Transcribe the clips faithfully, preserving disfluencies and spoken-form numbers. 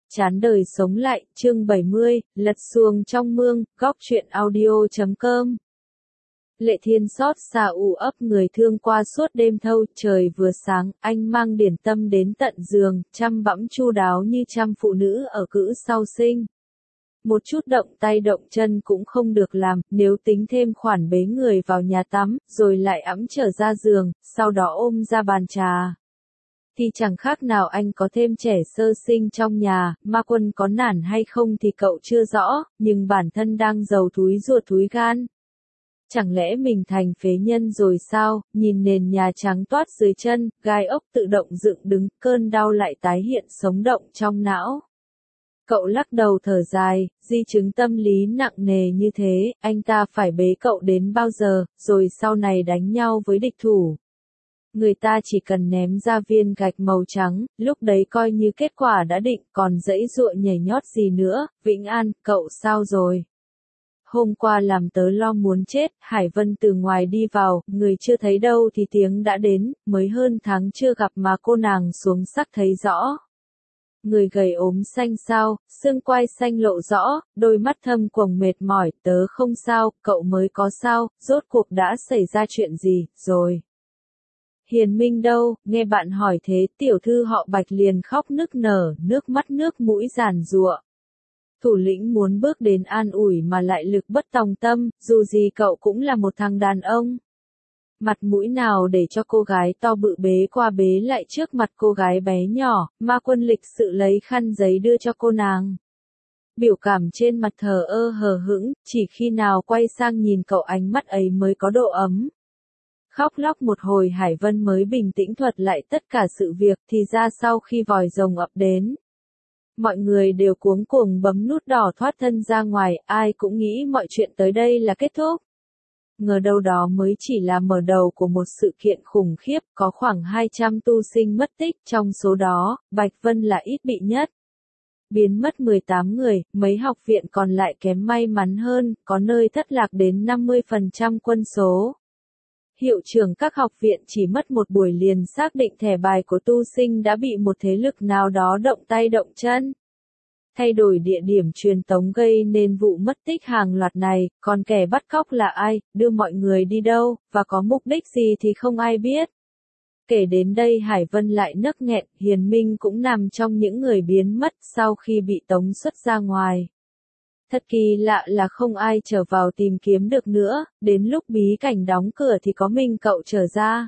Chán đời sống lại, chương bảy mươi, lật xuồng trong mương, góc truyện audio chấm com. Lệ Thiên xót xa u ấp người thương qua suốt đêm thâu, trời vừa sáng, anh mang điển tâm đến tận giường, chăm bẵm chu đáo như chăm phụ nữ ở cữ sau sinh. Một chút động tay động chân cũng không được làm, nếu tính thêm khoản bế người vào nhà tắm, rồi lại ẵm trở ra giường, sau đó ôm ra bàn trà, thì chẳng khác nào anh có thêm trẻ sơ sinh trong nhà. Ma Quân có nản hay không thì cậu chưa rõ, nhưng bản thân đang giàu thúi ruột thúi gan. Chẳng lẽ mình thành phế nhân rồi sao? Nhìn nền nhà trắng toát dưới chân, gai ốc tự động dựng đứng, cơn đau lại tái hiện sống động trong não. Cậu lắc đầu thở dài, di chứng tâm lý nặng nề như thế, anh ta phải bế cậu đến bao giờ, rồi sau này đánh nhau với địch thủ. Người ta chỉ cần ném ra viên gạch màu trắng, lúc đấy coi như kết quả đã định, còn giãy giụa nhảy nhót gì nữa. Vĩnh An, cậu sao rồi? Hôm qua làm tớ lo muốn chết. Hải Vân từ ngoài đi vào, người chưa thấy đâu thì tiếng đã đến, mới hơn tháng chưa gặp mà cô nàng xuống sắc thấy rõ. Người gầy ốm xanh xao, xương quai xanh lộ rõ, đôi mắt thâm quầng mệt mỏi. Tớ không sao, cậu mới có sao, rốt cuộc đã xảy ra chuyện gì, rồi? Hiền Minh đâu? Nghe bạn hỏi thế, tiểu thư họ Bạch liền khóc nức nở, nước mắt nước mũi giàn giụa. Thủ lĩnh muốn bước đến an ủi mà lại lực bất tòng tâm, dù gì cậu cũng là một thằng đàn ông. Mặt mũi nào để cho cô gái to bự bế qua bế lại trước mặt cô gái bé nhỏ. Ma Quân lịch sự lấy khăn giấy đưa cho cô nàng. Biểu cảm trên mặt thờ ơ hờ hững, chỉ khi nào quay sang nhìn cậu ánh mắt ấy mới có độ ấm. Khóc lóc một hồi Hải Vân mới bình tĩnh thuật lại tất cả sự việc, thì ra sau khi vòi rồng ập đến, mọi người đều cuống cuồng bấm nút đỏ thoát thân ra ngoài, ai cũng nghĩ mọi chuyện tới đây là kết thúc. Ngờ đâu đó mới chỉ là mở đầu của một sự kiện khủng khiếp, có khoảng hai trăm tu sinh mất tích, trong số đó, Bạch Vân là ít bị nhất. Biến mất mười tám người, mấy học viện còn lại kém may mắn hơn, có nơi thất lạc đến năm mươi phần trăm quân số. Hiệu trưởng các học viện chỉ mất một buổi liền xác định thẻ bài của tu sinh đã bị một thế lực nào đó động tay động chân. Thay đổi địa điểm truyền tống gây nên vụ mất tích hàng loạt này, còn kẻ bắt cóc là ai, đưa mọi người đi đâu, và có mục đích gì thì không ai biết. Kể đến đây Hải Vân lại nấc nghẹn, Hiền Minh cũng nằm trong những người biến mất sau khi bị tống xuất ra ngoài. Thật kỳ lạ là không ai trở vào tìm kiếm được nữa, đến lúc bí cảnh đóng cửa thì có mình cậu trở ra.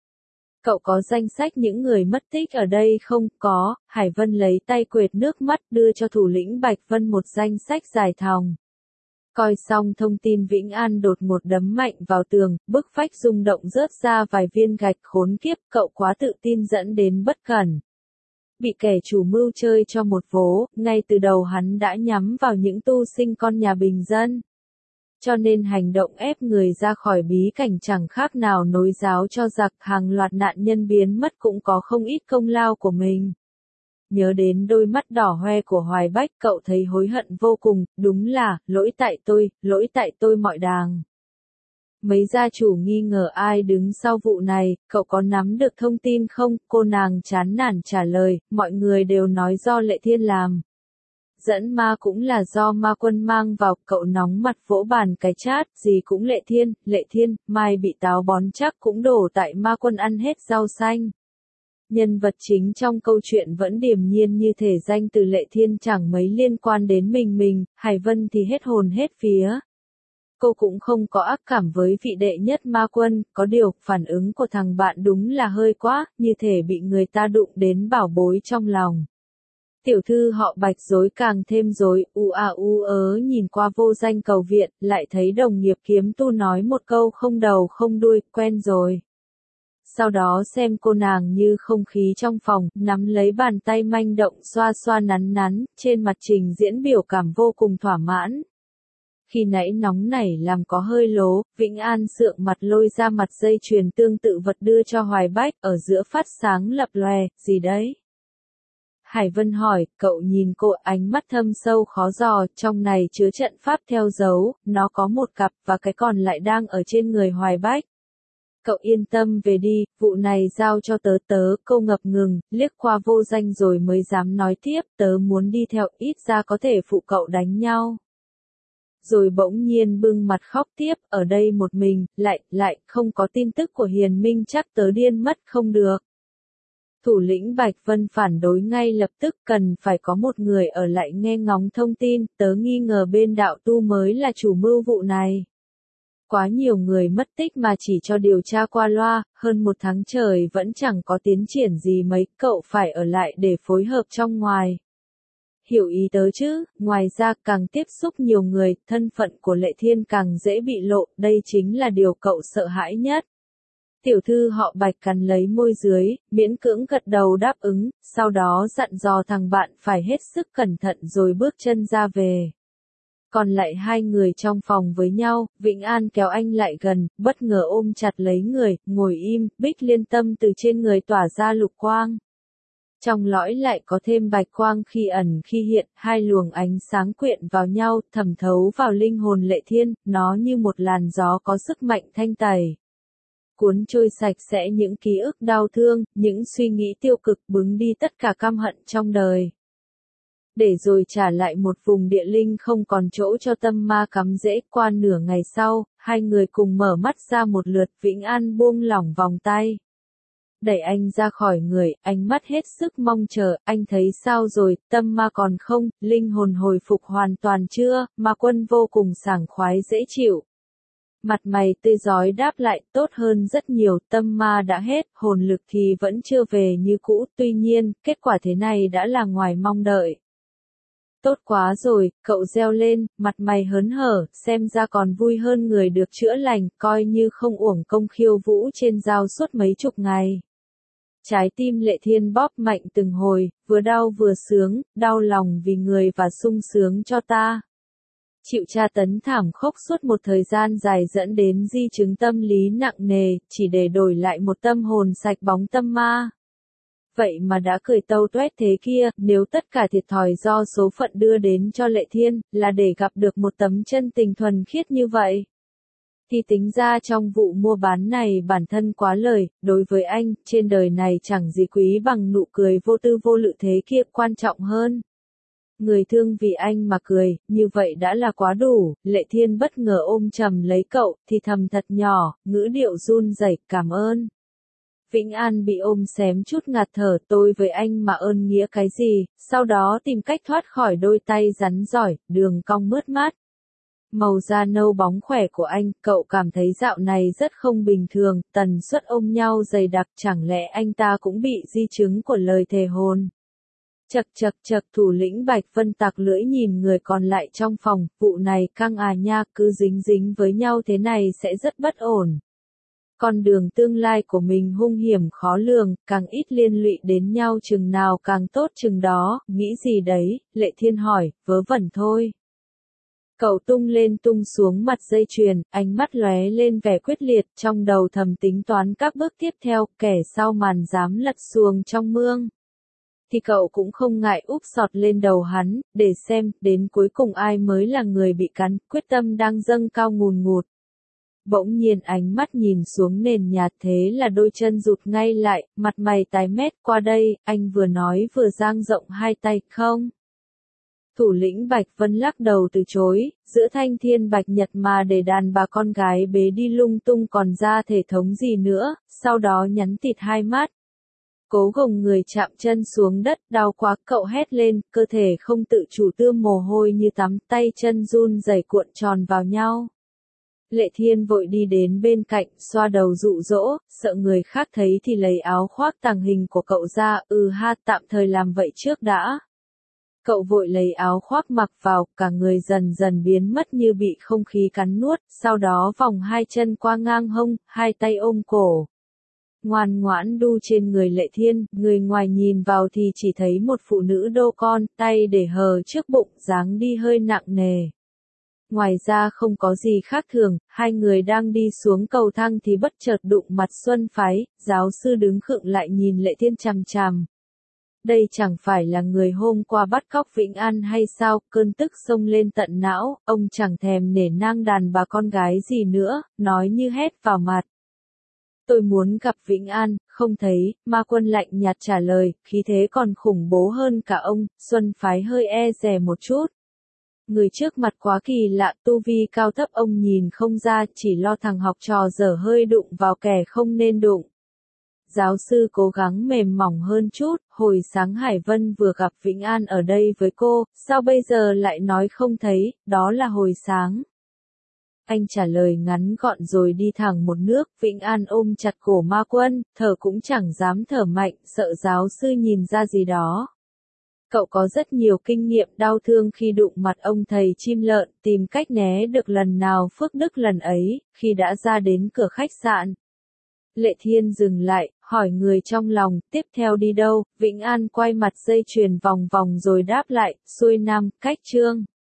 Cậu có danh sách những người mất tích ở đây không? Có. Hải Vân lấy tay quệt nước mắt đưa cho thủ lĩnh Bạch Vân một danh sách dài thòng. Coi xong thông tin Vĩnh An đột một đấm mạnh vào tường, bức phách rung động rớt ra vài viên gạch. Khốn kiếp, cậu quá tự tin dẫn đến bất cẩn. Bị kẻ chủ mưu chơi cho một vố, ngay từ đầu hắn đã nhắm vào những tu sinh con nhà bình dân. Cho nên hành động ép người ra khỏi bí cảnh chẳng khác nào nối giáo cho giặc, hàng loạt nạn nhân biến mất cũng có không ít công lao của mình. Nhớ đến đôi mắt đỏ hoe của Hoài Bách, cậu thấy hối hận vô cùng, đúng là, lỗi tại tôi, lỗi tại tôi mọi đàng. Mấy gia chủ nghi ngờ ai đứng sau vụ này, cậu có nắm được thông tin không? Cô nàng chán nản trả lời, mọi người đều nói do Lệ Thiên làm. Dẫn ma cũng là do Ma Quân mang vào, cậu nóng mặt vỗ bàn cái chát, gì cũng Lệ Thiên, Lệ Thiên, mai bị táo bón chắc cũng đổ tại Ma Quân ăn hết rau xanh. Nhân vật chính trong câu chuyện vẫn điềm nhiên như thể danh từ Lệ Thiên chẳng mấy liên quan đến mình mình, Hải Vân thì hết hồn hết phía. Cô cũng không có ác cảm với vị đệ nhất Ma Quân, có điều, phản ứng của thằng bạn đúng là hơi quá, như thể bị người ta đụng đến bảo bối trong lòng. Tiểu thư họ Bạch rối càng thêm rối, u a u ớ nhìn qua vô danh cầu viện, lại thấy đồng nghiệp kiếm tu nói một câu không đầu không đuôi, quen rồi. Sau đó xem cô nàng như không khí trong phòng, nắm lấy bàn tay manh động xoa xoa nắn nắn, trên mặt trình diễn biểu cảm vô cùng thỏa mãn. Khi nãy nóng nảy làm có hơi lố, Vĩnh An sượng mặt lôi ra mặt dây chuyền tương tự vật đưa cho Hoài Bách, ở giữa phát sáng lập lòe, gì đấy? Hải Vân hỏi, cậu nhìn cô, ánh mắt thâm sâu khó dò, trong này chứa trận pháp theo dấu, nó có một cặp và cái còn lại đang ở trên người Hoài Bách. Cậu yên tâm về đi, vụ này giao cho tớ tớ, câu ngập ngừng, liếc qua vô danh rồi mới dám nói tiếp, tớ muốn đi theo, ít ra có thể phụ cậu đánh nhau. Rồi bỗng nhiên bưng mặt khóc tiếp, ở đây một mình, lại, lại, không có tin tức của Hiền Minh chắc tớ điên mất không được. Thủ lĩnh Bạch Vân phản đối ngay lập tức, cần phải có một người ở lại nghe ngóng thông tin, tớ nghi ngờ bên đạo tu mới là chủ mưu vụ này. Quá nhiều người mất tích mà chỉ cho điều tra qua loa, hơn một tháng trời vẫn chẳng có tiến triển gì mấy, cậu phải ở lại để phối hợp trong ngoài. Hiểu ý tớ chứ, ngoài ra càng tiếp xúc nhiều người, thân phận của Lệ Thiên càng dễ bị lộ, đây chính là điều cậu sợ hãi nhất. Tiểu thư họ Bạch cắn lấy môi dưới, miễn cưỡng gật đầu đáp ứng, sau đó dặn dò thằng bạn phải hết sức cẩn thận rồi bước chân ra về. Còn lại hai người trong phòng với nhau, Vĩnh An kéo anh lại gần, bất ngờ ôm chặt lấy người, ngồi im, Bích Liên Tâm từ trên người tỏa ra lục quang. Trong lõi lại có thêm bạch quang khi ẩn khi hiện, hai luồng ánh sáng quyện vào nhau, thẩm thấu vào linh hồn Lệ Thiên, nó như một làn gió có sức mạnh thanh tẩy. Cuốn trôi sạch sẽ những ký ức đau thương, những suy nghĩ tiêu cực, bứng đi tất cả căm hận trong đời. Để rồi trả lại một vùng địa linh không còn chỗ cho tâm ma cắm rễ. Qua nửa ngày sau, hai người cùng mở mắt ra một lượt, Vĩnh An buông lỏng vòng tay. Đẩy anh ra khỏi người, ánh mắt hết sức mong chờ, anh thấy sao rồi, tâm ma còn không, linh hồn hồi phục hoàn toàn chưa, Ma Quân vô cùng sảng khoái dễ chịu. Mặt mày tươi rói đáp lại, tốt hơn rất nhiều, tâm ma đã hết, hồn lực thì vẫn chưa về như cũ, tuy nhiên, kết quả thế này đã là ngoài mong đợi. Tốt quá rồi, cậu reo lên, mặt mày hớn hở, xem ra còn vui hơn người được chữa lành, coi như không uổng công khiêu vũ trên dao suốt mấy chục ngày. Trái tim Lệ Thiên bóp mạnh từng hồi, vừa đau vừa sướng, đau lòng vì người và sung sướng cho ta. Chịu tra tấn thảm khốc suốt một thời gian dài dẫn đến di chứng tâm lý nặng nề, chỉ để đổi lại một tâm hồn sạch bóng tâm ma. Vậy mà đã cười tâu tuét thế kia, nếu tất cả thiệt thòi do số phận đưa đến cho Lệ Thiên, là để gặp được một tấm chân tình thuần khiết như vậy. Thì tính ra trong vụ mua bán này bản thân quá lời, đối với anh, trên đời này chẳng gì quý bằng nụ cười vô tư vô lự thế kia, quan trọng hơn. Người thương vì anh mà cười, như vậy đã là quá đủ. Lệ Thiên bất ngờ ôm chầm lấy cậu, thì thầm thật nhỏ, ngữ điệu run rẩy, cảm ơn. Vĩnh An bị ôm xém chút ngạt thở, tôi với anh mà ơn nghĩa cái gì, sau đó tìm cách thoát khỏi đôi tay rắn giỏi, đường cong mướt mát. Màu da nâu bóng khỏe của anh, cậu cảm thấy dạo này rất không bình thường, tần suất ôm nhau dày đặc, chẳng lẽ anh ta cũng bị di chứng của lời thề hồn. Chật chật chật, thủ lĩnh Bạch Vân tặc lưỡi nhìn người còn lại trong phòng, vụ này căng à nha, cứ dính dính với nhau thế này sẽ rất bất ổn. Con đường tương lai của mình hung hiểm khó lường, càng ít liên lụy đến nhau chừng nào càng tốt chừng đó, nghĩ gì đấy, Lệ Thiên hỏi, vớ vẩn thôi. Cậu tung lên tung xuống mặt dây chuyền, ánh mắt lóe lên vẻ quyết liệt, trong đầu thầm tính toán các bước tiếp theo, kẻ sau màn dám lật xuồng trong mương. Thì cậu cũng không ngại úp sọt lên đầu hắn, để xem, đến cuối cùng ai mới là người bị cắn, quyết tâm đang dâng cao ngùn ngụt. Bỗng nhiên ánh mắt nhìn xuống nền nhà thế là đôi chân rụt ngay lại, mặt mày tái mét, qua đây, anh vừa nói vừa dang rộng hai tay, không? Thủ lĩnh Bạch Vân lắc đầu từ chối, giữa thanh thiên bạch nhật mà để đàn bà con gái bế đi lung tung còn ra thể thống gì nữa, sau đó nhắn tịt hai mắt. Cố gồng người chạm chân xuống đất, đau quá, cậu hét lên, cơ thể không tự chủ tươm mồ hôi như tắm, tay chân run rẩy cuộn tròn vào nhau. Lệ Thiên vội đi đến bên cạnh, xoa đầu dụ dỗ, sợ người khác thấy thì lấy áo khoác tàng hình của cậu ra, ừ ha, tạm thời làm vậy trước đã. Cậu vội lấy áo khoác mặc vào, cả người dần dần biến mất như bị không khí cắn nuốt, sau đó vòng hai chân qua ngang hông, hai tay ôm cổ. Ngoan ngoãn đu trên người Lệ Thiên, người ngoài nhìn vào thì chỉ thấy một phụ nữ đô con, tay để hờ trước bụng, dáng đi hơi nặng nề. Ngoài ra không có gì khác thường, hai người đang đi xuống cầu thang thì bất chợt đụng mặt Xuân Phái, giáo sư đứng khựng lại nhìn Lệ Thiên chằm chằm. Đây chẳng phải là người hôm qua bắt cóc Vĩnh An hay sao, cơn tức xông lên tận não, ông chẳng thèm nể nang đàn bà con gái gì nữa, nói như hét vào mặt. Tôi muốn gặp Vĩnh An, không thấy, ma quân lạnh nhạt trả lời, khí thế còn khủng bố hơn cả ông, Xuân Phái hơi e dè một chút. Người trước mặt quá kỳ lạ, tu vi cao thấp ông nhìn không ra, chỉ lo thằng học trò dở hơi đụng vào kẻ không nên đụng. Giáo sư cố gắng mềm mỏng hơn chút, hồi sáng Hải Vân vừa gặp Vĩnh An ở đây với cô, sao bây giờ lại nói không thấy, đó là hồi sáng. Anh trả lời ngắn gọn rồi đi thẳng một nước, Vĩnh An ôm chặt cổ ma quân, thở cũng chẳng dám thở mạnh, sợ giáo sư nhìn ra gì đó. Cậu có rất nhiều kinh nghiệm đau thương khi đụng mặt ông thầy chim lợn, tìm cách né được lần nào phước đức lần ấy, khi đã ra đến cửa khách sạn. Lệ Thiên dừng lại, hỏi người trong lòng, tiếp theo đi đâu, Vĩnh An quay mặt dây chuyền vòng vòng rồi đáp lại, xuôi nam, cách Trương.